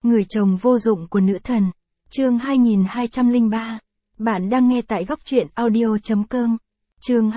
Người chồng vô dụng của nữ thần. Chương 2203. Bạn đang nghe tại góc truyện audio.com. Chương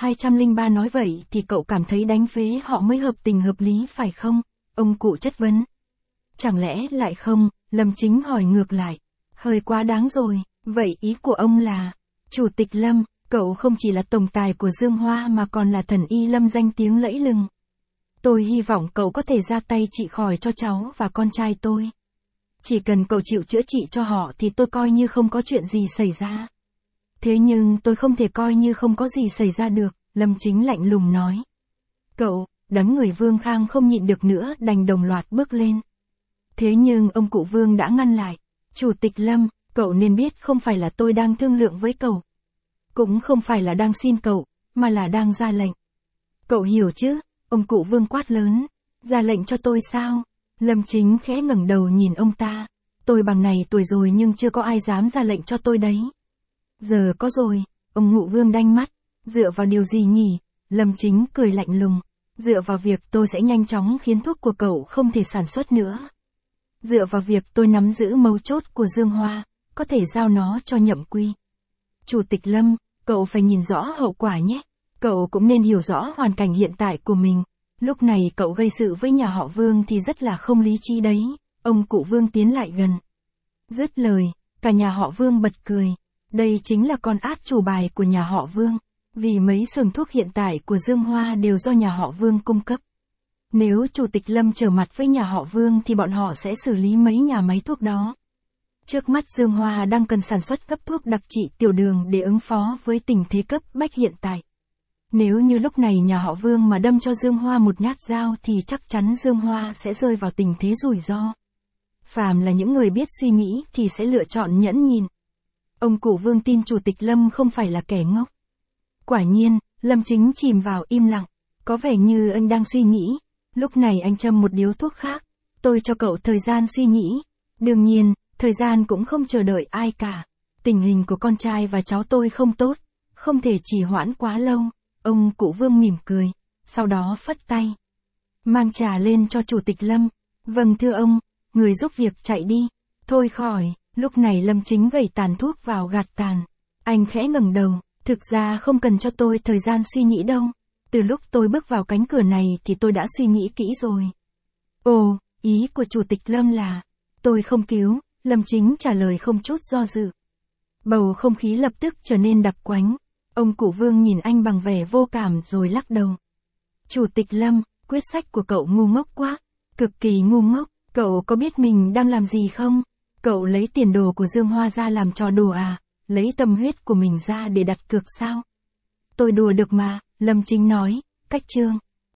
2203 nói vậy thì cậu cảm thấy đánh phế họ mới hợp tình hợp lý phải không? Ông cụ chất vấn. Chẳng lẽ lại không? Lâm Chính hỏi ngược lại. Hơi quá đáng rồi, vậy ý của ông là, Chủ tịch Lâm, cậu không chỉ là tổng tài của Dương Hoa mà còn là thần y Lâm danh tiếng lẫy lừng. Tôi hy vọng cậu có thể ra tay trị khỏi cho cháu và con trai tôi. Chỉ cần cậu chịu chữa trị cho họ thì tôi coi như không có chuyện gì xảy ra. Thế nhưng tôi không thể coi như không có gì xảy ra được, Lâm Chính lạnh lùng nói. Cậu, đám người Vương Khang không nhịn được nữa đành đồng loạt bước lên. Thế nhưng ông cụ Vương đã ngăn lại. Chủ tịch Lâm, cậu nên biết không phải là tôi đang thương lượng với cậu. Cũng không phải là đang xin cậu, mà là đang ra lệnh. Cậu hiểu chứ? Ông cụ Vương quát lớn. Ra lệnh cho tôi sao? Lâm Chính khẽ ngẩng đầu nhìn ông ta. Tôi bằng này tuổi rồi nhưng chưa có ai dám ra lệnh cho tôi đấy. Giờ có rồi, ông Ngụ Vương đanh mắt. Dựa vào điều gì nhỉ? Lâm Chính cười lạnh lùng. Dựa vào việc tôi sẽ nhanh chóng khiến thuốc của cậu không thể sản xuất nữa. Dựa vào việc tôi nắm giữ mấu chốt của Dương Hoa, có thể giao nó cho Nhậm Quy. Chủ tịch Lâm, cậu phải nhìn rõ hậu quả nhé. Cậu cũng nên hiểu rõ hoàn cảnh hiện tại của mình. Lúc này cậu gây sự với nhà họ Vương thì rất là không lý trí đấy. Ông cụ Vương tiến lại gần. Dứt lời, cả nhà họ Vương bật cười. Đây chính là con át chủ bài của nhà họ Vương. Vì mấy xưởng thuốc hiện tại của Dương Hoa đều do nhà họ Vương cung cấp. Nếu Chủ tịch Lâm trở mặt với nhà họ Vương thì bọn họ sẽ xử lý mấy nhà máy thuốc đó. Trước mắt Dương Hoa đang cần sản xuất cấp thuốc đặc trị tiểu đường để ứng phó với tình thế cấp bách hiện tại. Nếu như lúc này nhà họ Vương mà đâm cho Dương Hoa một nhát dao thì chắc chắn Dương Hoa sẽ rơi vào tình thế rủi ro. Phàm là những người biết suy nghĩ thì sẽ lựa chọn nhẫn nhịn. Ông cụ Vương tin Chủ tịch Lâm không phải là kẻ ngốc. Quả nhiên, Lâm Chính chìm vào im lặng. Có vẻ như anh đang suy nghĩ. Lúc này anh châm một điếu thuốc khác. Tôi cho cậu thời gian suy nghĩ. Đương nhiên, thời gian cũng không chờ đợi ai cả. Tình hình của con trai và cháu tôi không tốt. Không thể trì hoãn quá lâu. Ông cụ Vương mỉm cười. Sau đó phất tay. Mang trà lên cho Chủ tịch Lâm. Vâng thưa ông, người giúp việc chạy đi. Thôi khỏi, lúc này Lâm Chính gẩy tàn thuốc vào gạt tàn. Anh khẽ ngẩng đầu. Thực ra không cần cho tôi thời gian suy nghĩ đâu. Từ lúc tôi bước vào cánh cửa này thì tôi đã suy nghĩ kỹ rồi. Ồ, ý của Chủ tịch Lâm là, tôi không cứu, Lâm Chính trả lời không chút do dự. Bầu không khí lập tức trở nên đặc quánh. Ông cụ Vương nhìn anh bằng vẻ vô cảm rồi lắc đầu. Chủ tịch Lâm, quyết sách của cậu ngu ngốc quá, cực kỳ ngu ngốc, cậu có biết mình đang làm gì không? Cậu lấy tiền đồ của Dương Hoa ra làm trò đùa à? Lấy tâm huyết của mình ra để đặt cược sao? Tôi đùa được mà, Lâm Chính nói, cách chương.